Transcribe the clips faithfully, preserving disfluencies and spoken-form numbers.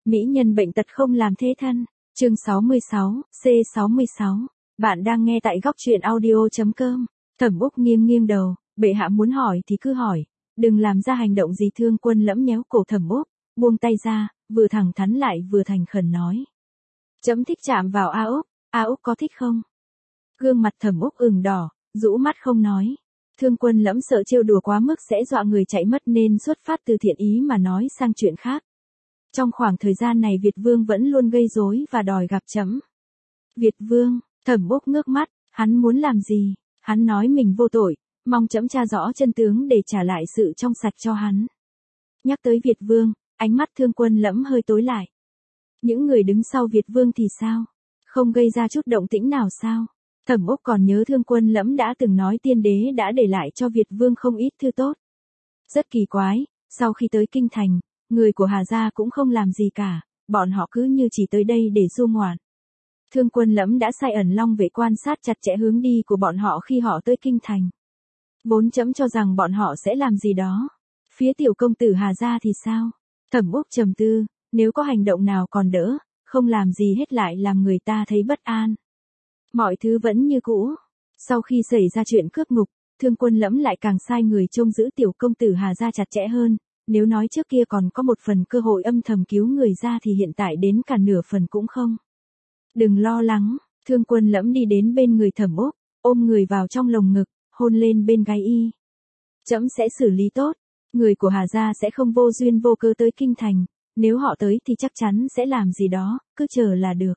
Mỹ nhân bệnh tật không làm thế thân. Chương sáu mươi sáu, C sáu mươi sáu. Bạn đang nghe tại góc truyện audio chấm com. Thẩm Úc nghiêng nghiêng đầu, bệ hạ muốn hỏi thì cứ hỏi, đừng làm ra hành động gì. Thương Quân lẫm nhéo cổ Thẩm Úc, buông tay ra, vừa thẳng thắn lại vừa thành khẩn nói. Chấm thích chạm vào A Úc, A Úc có thích không? Gương mặt Thẩm Úc ửng đỏ, rũ mắt không nói. Thương Quân lẫm sợ trêu đùa quá mức sẽ dọa người chạy mất nên xuất phát từ thiện ý mà nói sang chuyện khác. Trong khoảng thời gian này Việt Vương vẫn luôn gây rối và đòi gặp trẫm. Việt Vương, Thẩm Úc ngước mắt, hắn muốn làm gì? Hắn nói mình vô tội, mong trẫm tra rõ chân tướng để trả lại sự trong sạch cho hắn. Nhắc tới Việt Vương, ánh mắt Thương Quân lẫm hơi tối lại. Những người đứng sau Việt Vương thì sao? Không gây ra chút động tĩnh nào sao? Thẩm Úc còn nhớ Thương Quân lẫm đã từng nói tiên đế đã để lại cho Việt Vương không ít thư tốt. Rất kỳ quái, sau khi tới Kinh Thành, người của Hà Gia cũng không làm gì cả, bọn họ cứ như chỉ tới đây để du ngoạn. Thương Quân lẫm đã sai ẩn long vệ quan sát chặt chẽ hướng đi của bọn họ khi họ tới Kinh Thành. Vốn trẫm cho rằng bọn họ sẽ làm gì đó. Phía tiểu công tử Hà Gia thì sao? Thẩm Úc trầm tư, nếu có hành động nào còn đỡ, không làm gì hết lại làm người ta thấy bất an. Mọi thứ vẫn như cũ. Sau khi xảy ra chuyện cướp ngục, Thương Quân lẫm lại càng sai người trông giữ tiểu công tử Hà Gia chặt chẽ hơn. Nếu nói trước kia còn có một phần cơ hội âm thầm cứu người ra thì hiện tại đến cả nửa phần cũng không. Đừng lo lắng, Thương Quân lẫm đi đến bên người Thẩm Úc, ôm người vào trong lồng ngực, hôn lên bên gáy y. Trẫm sẽ xử lý tốt, người của Hà Gia sẽ không vô duyên vô cớ tới Kinh Thành, nếu họ tới thì chắc chắn sẽ làm gì đó, cứ chờ là được.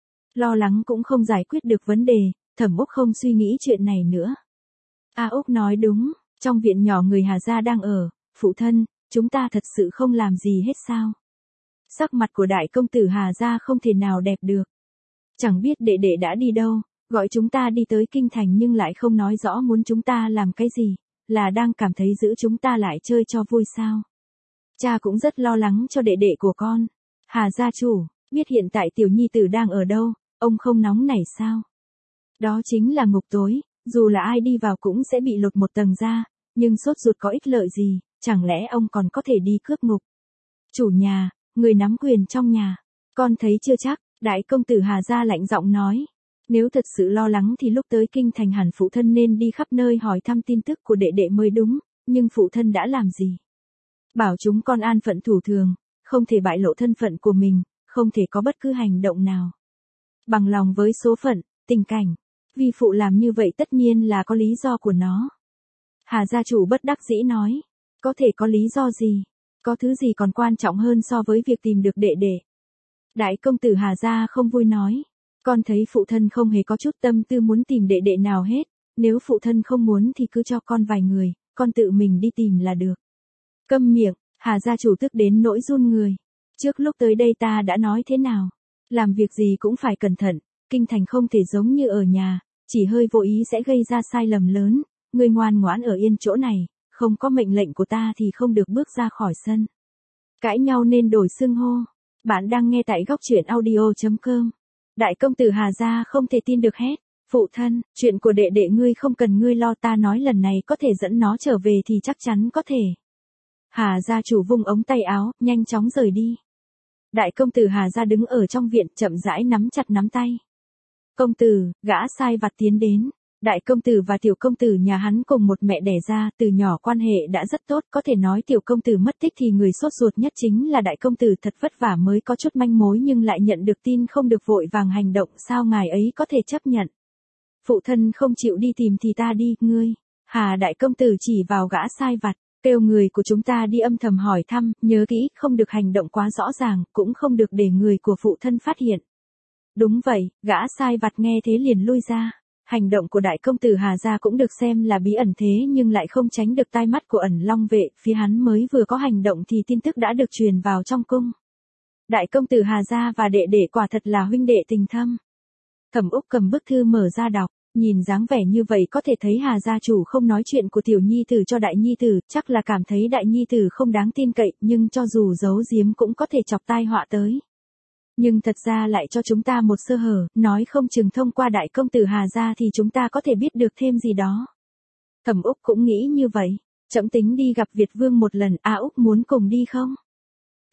Lo lắng cũng không giải quyết được vấn đề, Thẩm Úc không suy nghĩ chuyện này nữa. A Úc nói đúng, trong viện nhỏ người Hà Gia đang ở, phụ thân, chúng ta thật sự không làm gì hết sao? Sắc mặt của đại công tử Hà Gia không thể nào đẹp được. Chẳng biết đệ đệ đã đi đâu, gọi chúng ta đi tới Kinh Thành nhưng lại không nói rõ muốn chúng ta làm cái gì, là đang cảm thấy giữ chúng ta lại chơi cho vui sao? Cha cũng rất lo lắng cho đệ đệ của con. Hà Gia chủ, biết hiện tại tiểu nhi tử đang ở đâu, ông không nóng nảy sao? Đó chính là ngục tối, dù là ai đi vào cũng sẽ bị lột một tầng da, nhưng sốt ruột có ích lợi gì, chẳng lẽ ông còn có thể đi cướp ngục? Chủ nhà, người nắm quyền trong nhà, con thấy chưa chắc, đại công tử Hà Gia lạnh giọng nói. Nếu thật sự lo lắng thì lúc tới Kinh Thành hẳn phụ thân nên đi khắp nơi hỏi thăm tin tức của đệ đệ mới đúng, nhưng phụ thân đã làm gì? Bảo chúng con an phận thủ thường, không thể bại lộ thân phận của mình, không thể có bất cứ hành động nào. Bằng lòng với số phận, tình cảnh, vi phụ làm như vậy tất nhiên là có lý do của nó. Hà gia chủ bất đắc dĩ nói, có thể có lý do gì? Có thứ gì còn quan trọng hơn so với việc tìm được đệ đệ? Đại công tử Hà Gia không vui nói, con thấy phụ thân không hề có chút tâm tư muốn tìm đệ đệ nào hết, nếu phụ thân không muốn thì cứ cho con vài người, con tự mình đi tìm là được. Câm miệng, Hà gia chủ tức đến nỗi run người. Trước lúc tới đây ta đã nói thế nào? Làm việc gì cũng phải cẩn thận, Kinh Thành không thể giống như ở nhà, chỉ hơi vô ý sẽ gây ra sai lầm lớn, ngươi ngoan ngoãn ở yên chỗ này, không có mệnh lệnh của ta thì không được bước ra khỏi sân. Cãi nhau nên đổi xưng hô. Bạn đang nghe tại góc truyện audio chấm com. Đại công tử Hà Gia không thể tin được hết. Phụ thân, chuyện của đệ đệ ngươi không cần ngươi lo, ta nói lần này có thể dẫn nó trở về thì chắc chắn có thể. Hà gia chủ vung ống tay áo, nhanh chóng rời đi. Đại công tử Hà Gia đứng ở trong viện chậm rãi nắm chặt nắm tay. Công tử, gã sai vặt tiến đến. Đại công tử và tiểu công tử nhà hắn cùng một mẹ đẻ ra, từ nhỏ quan hệ đã rất tốt, có thể nói tiểu công tử mất tích thì người sốt ruột nhất chính là đại công tử, thật vất vả mới có chút manh mối nhưng lại nhận được tin không được vội vàng hành động, sao ngài ấy có thể chấp nhận? Phụ thân không chịu đi tìm thì ta đi, ngươi. Hà đại công tử chỉ vào gã sai vặt, kêu người của chúng ta đi âm thầm hỏi thăm, nhớ kỹ, không được hành động quá rõ ràng, cũng không được để người của phụ thân phát hiện. Đúng vậy, gã sai vặt nghe thế liền lui ra. Hành động của đại công tử Hà Gia cũng được xem là bí ẩn thế nhưng lại không tránh được tai mắt của ẩn long vệ, phía hắn mới vừa có hành động thì tin tức đã được truyền vào trong cung. Đại công tử Hà Gia và đệ đệ quả thật là huynh đệ tình thâm. Thẩm Úc cầm bức thư mở ra đọc, nhìn dáng vẻ như vậy có thể thấy Hà gia chủ không nói chuyện của tiểu nhi tử cho đại nhi tử, chắc là cảm thấy đại nhi tử không đáng tin cậy, nhưng cho dù giấu giếm cũng có thể chọc tai họa tới. Nhưng thật ra lại cho chúng ta một sơ hở, nói không chừng thông qua đại công tử Hà Gia thì chúng ta có thể biết được thêm gì đó. Thẩm Úc cũng nghĩ như vậy, trẫm tính đi gặp Việt Vương một lần, A Úc muốn cùng đi không?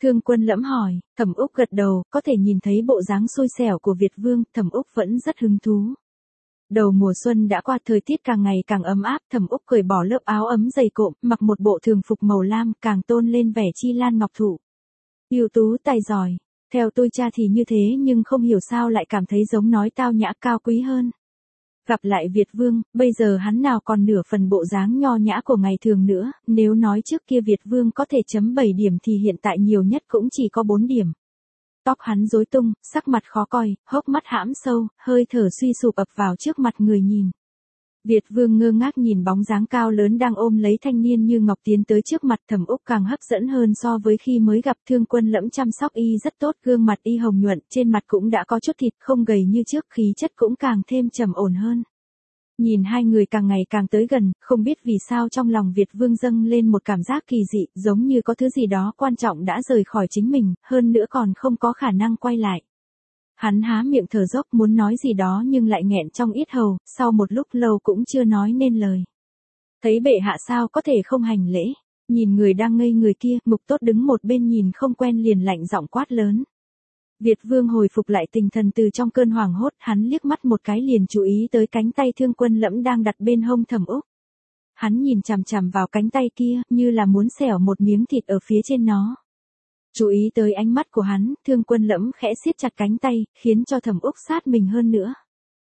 Thương Quân Lẫm hỏi, Thẩm Úc gật đầu, có thể nhìn thấy bộ dáng xui xẻo của Việt Vương, Thẩm Úc vẫn rất hứng thú. Đầu mùa xuân đã qua, thời tiết càng ngày càng ấm áp, Thẩm Úc cởi bỏ lớp áo ấm dày cộm, mặc một bộ thường phục màu lam, càng tôn lên vẻ chi lan ngọc thụ. Ưu tú tài giỏi, theo tôi cha thì như thế nhưng không hiểu sao lại cảm thấy giống nói tao nhã cao quý hơn. Gặp lại Việt Vương, bây giờ hắn nào còn nửa phần bộ dáng nho nhã của ngày thường nữa, nếu nói trước kia Việt Vương có thể chấm bảy điểm thì hiện tại nhiều nhất cũng chỉ có bốn điểm. Tóc hắn rối tung, sắc mặt khó coi, hốc mắt hãm sâu, hơi thở suy sụp ập vào trước mặt người nhìn. Việt Vương ngơ ngác nhìn bóng dáng cao lớn đang ôm lấy thanh niên như ngọc tiến tới trước mặt. Thẩm Úc càng hấp dẫn hơn so với khi mới gặp. Thương Quân Lẫm chăm sóc y rất tốt, gương mặt y hồng nhuận, trên mặt cũng đã có chút thịt, không gầy như trước, khí chất cũng càng thêm trầm ổn hơn. Nhìn hai người càng ngày càng tới gần, không biết vì sao trong lòng Việt Vương dâng lên một cảm giác kỳ dị, giống như có thứ gì đó quan trọng đã rời khỏi chính mình, hơn nữa còn không có khả năng quay lại. Hắn há miệng thở dốc muốn nói gì đó nhưng lại nghẹn trong yết hầu, sau một lúc lâu cũng chưa nói nên lời. Thấy bệ hạ sao có thể không hành lễ, nhìn người đang ngây người kia, Mục Tốt đứng một bên nhìn không quen liền lạnh giọng quát lớn. Việt Vương hồi phục lại tinh thần từ trong cơn hoảng hốt, hắn liếc mắt một cái liền chú ý tới cánh tay Thương Quân Lẫm đang đặt bên hông Thẩm Úc. Hắn nhìn chằm chằm vào cánh tay kia, như là muốn xẻo một miếng thịt ở phía trên nó. Chú ý tới ánh mắt của hắn, Thương Quân Lẫm khẽ siết chặt cánh tay, khiến cho Thẩm Úc sát mình hơn nữa.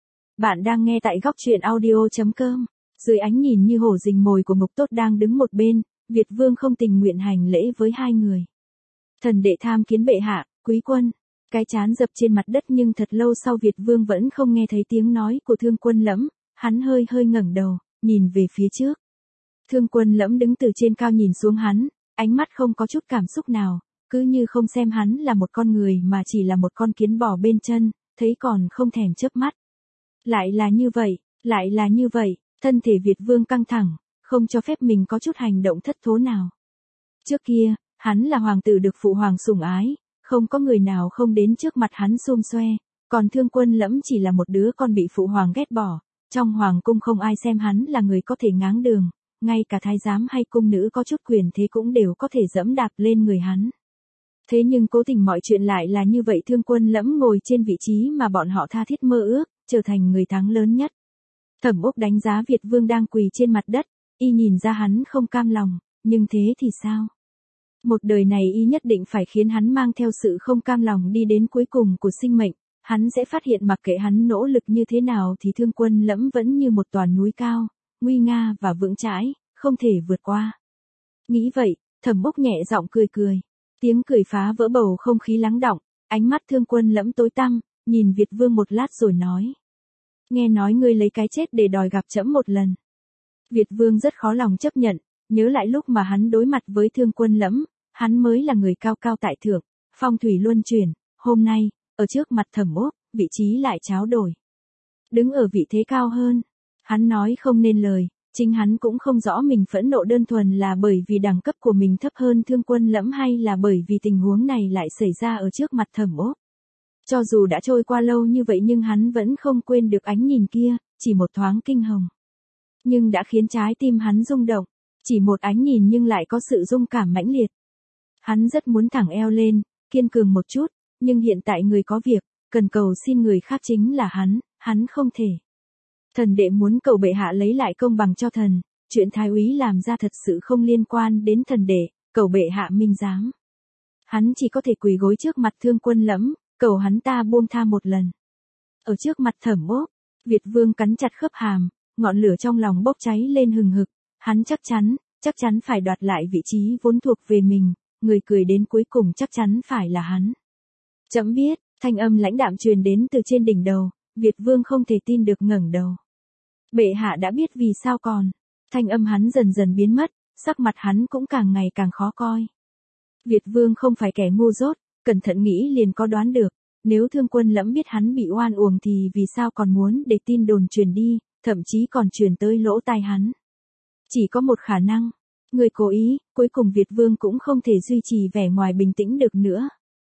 Bạn đang nghe tại góc truyện audio chấm com. Dưới ánh nhìn như hổ rình mồi của Mục Tốt đang đứng một bên, Việt Vương không tình nguyện hành lễ với hai người. Thần đệ tham kiến bệ hạ, quý quân. Cái trán dập trên mặt đất nhưng thật lâu sau Việt Vương vẫn không nghe thấy tiếng nói của Thương Quân Lẫm, hắn hơi hơi ngẩng đầu, nhìn về phía trước. Thương Quân Lẫm đứng từ trên cao nhìn xuống hắn, ánh mắt không có chút cảm xúc nào, cứ như không xem hắn là một con người mà chỉ là một con kiến bò bên chân, thấy còn không thèm chớp mắt. Lại là như vậy, lại là như vậy, thân thể Việt Vương căng thẳng, không cho phép mình có chút hành động thất thố nào. Trước kia, hắn là hoàng tử được phụ hoàng sủng ái, không có người nào không đến trước mặt hắn xum xoe, còn Thương Quân Lẫm chỉ là một đứa con bị phụ hoàng ghét bỏ, trong hoàng cung không ai xem hắn là người có thể ngáng đường, ngay cả thái giám hay cung nữ có chút quyền thế cũng đều có thể dẫm đạp lên người hắn. Thế nhưng cố tình mọi chuyện lại là như vậy, Thương Quân Lẫm ngồi trên vị trí mà bọn họ tha thiết mơ ước, trở thành người thắng lớn nhất. Thẩm Úc đánh giá Việt Vương đang quỳ trên mặt đất, y nhìn ra hắn không cam lòng, nhưng thế thì sao? Một đời này y nhất định phải khiến hắn mang theo sự không cam lòng đi đến cuối cùng của sinh mệnh, hắn sẽ phát hiện mặc kệ hắn nỗ lực như thế nào thì Thương Quân Lẫm vẫn như một tòa núi cao, nguy nga và vững chãi, không thể vượt qua. Nghĩ vậy, Thẩm Úc nhẹ giọng cười cười. Tiếng cười phá vỡ bầu không khí lắng đọng, ánh mắt Thương Quân Lẫm tối tăm, nhìn Việt Vương một lát rồi nói. Nghe nói ngươi lấy cái chết để đòi gặp trẫm một lần. Việt Vương rất khó lòng chấp nhận, nhớ lại lúc mà hắn đối mặt với Thương Quân Lẫm, hắn mới là người cao cao tại thượng, phong thủy luân chuyển, hôm nay, ở trước mặt Thẩm Úc, vị trí lại tráo đổi. Đứng ở vị thế cao hơn, hắn nói không nên lời. Chính hắn cũng không rõ mình phẫn nộ đơn thuần là bởi vì đẳng cấp của mình thấp hơn Thương Quân Lẫm hay là bởi vì tình huống này lại xảy ra ở trước mặt Thẩm Úc. Cho dù đã trôi qua lâu như vậy nhưng hắn vẫn không quên được ánh nhìn kia, chỉ một thoáng kinh hồng. Nhưng đã khiến trái tim hắn rung động, chỉ một ánh nhìn nhưng lại có sự rung cảm mãnh liệt. Hắn rất muốn thẳng eo lên, kiên cường một chút, nhưng hiện tại người có việc, cần cầu xin người khác chính là hắn, hắn không thể. Thần đệ muốn cầu bệ hạ lấy lại công bằng cho thần, chuyện thái úy làm ra thật sự không liên quan đến thần đệ, cầu bệ hạ minh giám. Hắn chỉ có thể quỳ gối trước mặt Thương Quân Lẫm, cầu hắn ta buông tha một lần. Ở trước mặt Thẩm Úc, Việt Vương cắn chặt khớp hàm, ngọn lửa trong lòng bốc cháy lên hừng hực, hắn chắc chắn, chắc chắn phải đoạt lại vị trí vốn thuộc về mình, người cười đến cuối cùng chắc chắn phải là hắn. Trẫm biết, thanh âm lãnh đạm truyền đến từ trên đỉnh đầu, Việt Vương không thể tin được ngẩng đầu. Bệ hạ đã biết vì sao còn. Thanh âm hắn dần dần biến mất, sắc mặt hắn cũng càng ngày càng khó coi. Việt Vương không phải kẻ ngu dốt, cẩn thận nghĩ liền có đoán được, nếu Thương Quân Lẫm biết hắn bị oan uổng thì vì sao còn muốn để tin đồn truyền đi, thậm chí còn truyền tới lỗ tai hắn. Chỉ có một khả năng, người cố ý, cuối cùng Việt Vương cũng không thể duy trì vẻ ngoài bình tĩnh được nữa.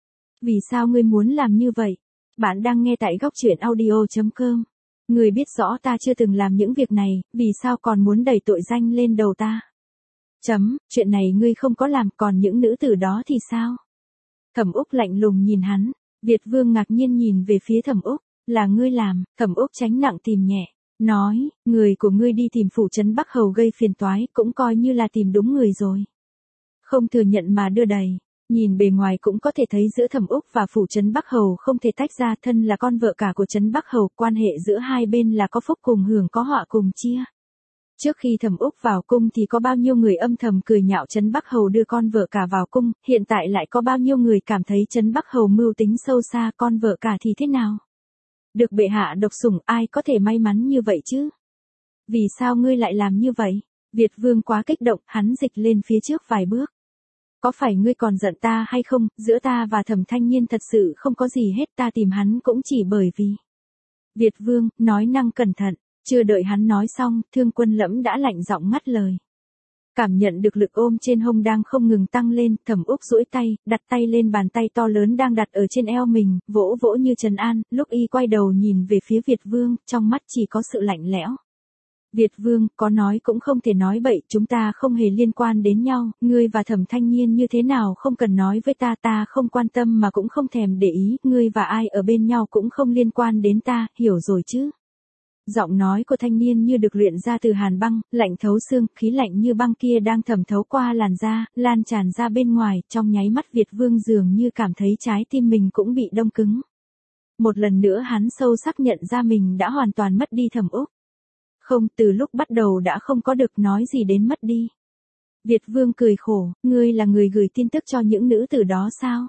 Vì sao ngươi muốn làm như vậy? Bạn đang nghe tại góc truyện audio chấm com. Người biết rõ ta chưa từng làm những việc này, vì sao còn muốn đẩy tội danh lên đầu ta? Chấm, chuyện này ngươi không có làm, còn những nữ tử đó thì sao? Thẩm Úc lạnh lùng nhìn hắn. Việt Vương ngạc nhiên nhìn về phía Thẩm Úc. Là ngươi làm, Thẩm Úc tránh nặng tìm nhẹ. Nói, người của ngươi đi tìm phủ trấn Bắc Hầu gây phiền toái cũng coi như là tìm đúng người rồi. Không thừa nhận mà đưa đầy. Nhìn bề ngoài cũng có thể thấy giữa Thẩm Úc và phủ trấn Bắc Hầu không thể tách ra, thân là con vợ cả của trấn Bắc Hầu, quan hệ giữa hai bên là có phúc cùng hưởng có họa cùng chia. Trước khi Thẩm Úc vào cung thì có bao nhiêu người âm thầm cười nhạo trấn Bắc Hầu đưa con vợ cả vào cung, hiện tại lại có bao nhiêu người cảm thấy trấn Bắc Hầu mưu tính sâu xa, con vợ cả thì thế nào? Được bệ hạ độc sủng, ai có thể may mắn như vậy chứ? Vì sao ngươi lại làm như vậy? Việt Vương quá kích động, hắn dịch lên phía trước vài bước. Có phải ngươi còn giận ta hay không? Giữa ta và Thẩm Thanh Nhiên thật sự không có gì hết, ta tìm hắn cũng chỉ bởi vì. Việt Vương, nói năng cẩn thận, chưa đợi hắn nói xong, Thương Quân Lẫm đã lạnh giọng ngắt lời. Cảm nhận được lực ôm trên hông đang không ngừng tăng lên, Thẩm Úc duỗi tay, đặt tay lên bàn tay to lớn đang đặt ở trên eo mình, vỗ vỗ như trấn an, lúc y quay đầu nhìn về phía Việt Vương, trong mắt chỉ có sự lạnh lẽo. Việt Vương, có nói cũng không thể nói bậy, chúng ta không hề liên quan đến nhau, ngươi và Thẩm Thanh Nhiên như thế nào không cần nói với ta, ta không quan tâm mà cũng không thèm để ý, ngươi và ai ở bên nhau cũng không liên quan đến ta, hiểu rồi chứ? Giọng nói của thanh niên như được luyện ra từ hàn băng, lạnh thấu xương, khí lạnh như băng kia đang thẩm thấu qua làn da, lan tràn ra bên ngoài, trong nháy mắt Việt Vương dường như cảm thấy trái tim mình cũng bị đông cứng. Một lần nữa hắn sâu sắc nhận ra mình đã hoàn toàn mất đi Thẩm Úc. Không, từ lúc bắt đầu đã không có được nói gì đến mất đi. Việt Vương cười khổ, ngươi là người gửi tin tức cho những nữ tử đó sao?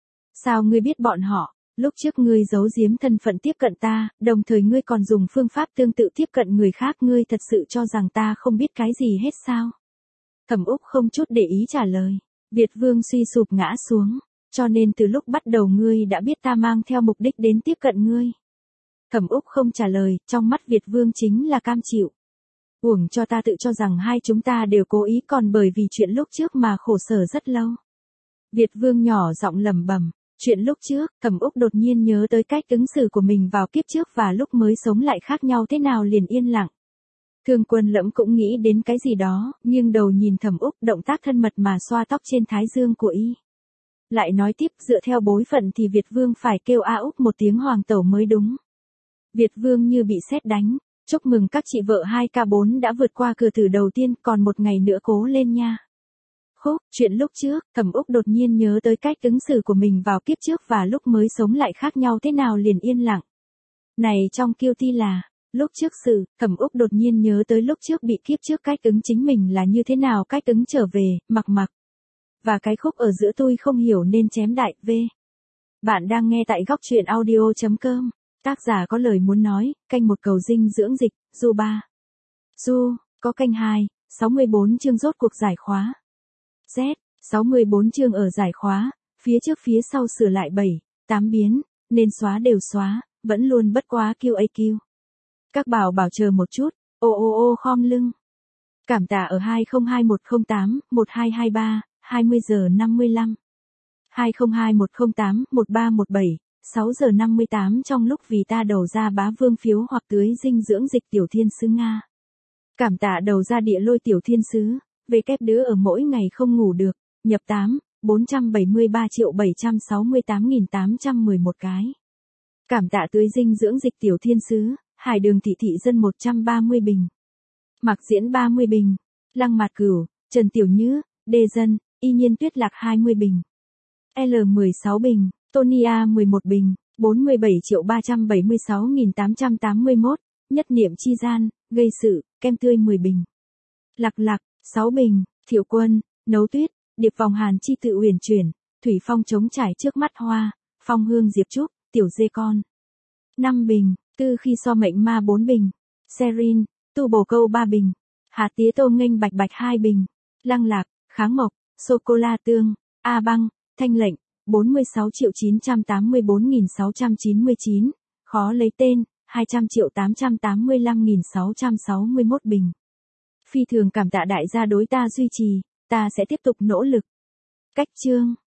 Sao ngươi biết bọn họ? Lúc trước ngươi giấu giếm thân phận tiếp cận ta, đồng thời ngươi còn dùng phương pháp tương tự tiếp cận người khác, ngươi thật sự cho rằng ta không biết cái gì hết sao? Thẩm Úc không chút để ý trả lời. Việt Vương suy sụp ngã xuống, cho nên từ lúc bắt đầu ngươi đã biết ta mang theo mục đích đến tiếp cận ngươi. Thẩm Úc không trả lời, trong mắt Việt Vương chính là cam chịu. Uổng cho ta tự cho rằng hai chúng ta đều cố ý, còn bởi vì chuyện lúc trước mà khổ sở rất lâu. Việt Vương nhỏ giọng lẩm bẩm. Chuyện lúc trước, Thẩm Úc đột nhiên nhớ tới cách ứng xử của mình vào kiếp trước và lúc mới sống lại khác nhau thế nào, liền yên lặng. Thương Quân Lẫm cũng nghĩ đến cái gì đó, nhưng đầu nhìn Thẩm Úc, động tác thân mật mà xoa tóc trên thái dương của y. Lại nói tiếp, dựa theo bối phận thì Việt Vương phải kêu A Úc một tiếng hoàng tẩu mới đúng. Việt Vương như bị sét đánh, chúc mừng các chị vợ hai K bốn đã vượt qua cửa thử đầu tiên, còn một ngày nữa cố lên nha. Khúc, chuyện lúc trước, Thẩm Úc đột nhiên nhớ tới cách ứng xử của mình vào kiếp trước và lúc mới sống lại khác nhau thế nào, liền yên lặng. Này trong kiêu ti là, lúc trước sự, Thẩm Úc đột nhiên nhớ tới lúc trước bị kiếp trước cách ứng chính mình là như thế nào, cách ứng trở về, mặc mặc. Và cái khúc ở giữa tôi không hiểu nên chém đại, v. Bạn đang nghe tại góc truyện audio chấm com. Tác giả có lời muốn nói, canh một cầu dinh dưỡng dịch, du ba. Du, có canh hai, sáu mươi bốn chương rốt cuộc giải khóa. Z, sáu mươi bốn chương ở giải khóa, phía trước phía sau sửa lại bảy, tám biến, nên xóa đều xóa, vẫn luôn bất quá Q A Q. Các bảo bảo chờ một chút, ô ô ô khom lưng. Cảm tạ ở hai không hai một không tám, một hai hai ba, hai mươi giờ năm mươi lăm. hai không hai một không tám, một ba một bảy, sáu giờ năm mươi tám trong lúc vì ta đầu ra bá vương phiếu hoặc tưới dinh dưỡng dịch tiểu thiên sứ Nga. Cảm tạ đầu ra địa lôi tiểu thiên sứ. Về kép đứa ở mỗi ngày không ngủ được, nhập tám, bốn trăm bảy mươi ba triệu bảy trăm sáu mươi tám nghìn tám trăm mười một cái. Cảm tạ tưới dinh dưỡng dịch tiểu thiên sứ, Hải Đường thị thị dân một trăm ba mươi bình. Mạc Diễn ba mươi bình. Lăng Mạt Cửu, Trần Tiểu Nhứ, Đê Dân, Y Nhiên Tuyết Lạc hai mươi bình. L mười sáu bình, Tony A mười một bình, bốn mươi bảy triệu ba trăm bảy mươi sáu nghìn tám trăm tám mươi mốt, Nhất Niệm Chi Gian, Gây Sự, Kem Tươi mười bình. Lạc Lạc, sáu bình, Thiệu Quân, Nấu Tuyết, Điệp Vòng Hàn Chi Tự Uyển Chuyển, Thủy Phong Trống Trải Trước Mắt Hoa, Phong Hương Diệp Trúc, Tiểu Dê Con. năm bình, Tư Khi So Mệnh Ma bốn bình, Serin, Tu Bồ Câu ba bình, Hạt Tía Tô Nghênh Bạch Bạch hai bình, Lăng Lạc, Kháng Mộc, Sô Cô La Tương, A Băng, Thanh Lệnh, bốn mươi sáu triệu chín trăm tám mươi bốn nghìn sáu trăm chín mươi chín, Khó Lấy Tên, hai trăm triệu tám trăm tám mươi lăm nghìn sáu trăm sáu mươi mốt bình. Phi thường cảm tạ đại gia đối ta duy trì, ta sẽ tiếp tục nỗ lực. Cách chương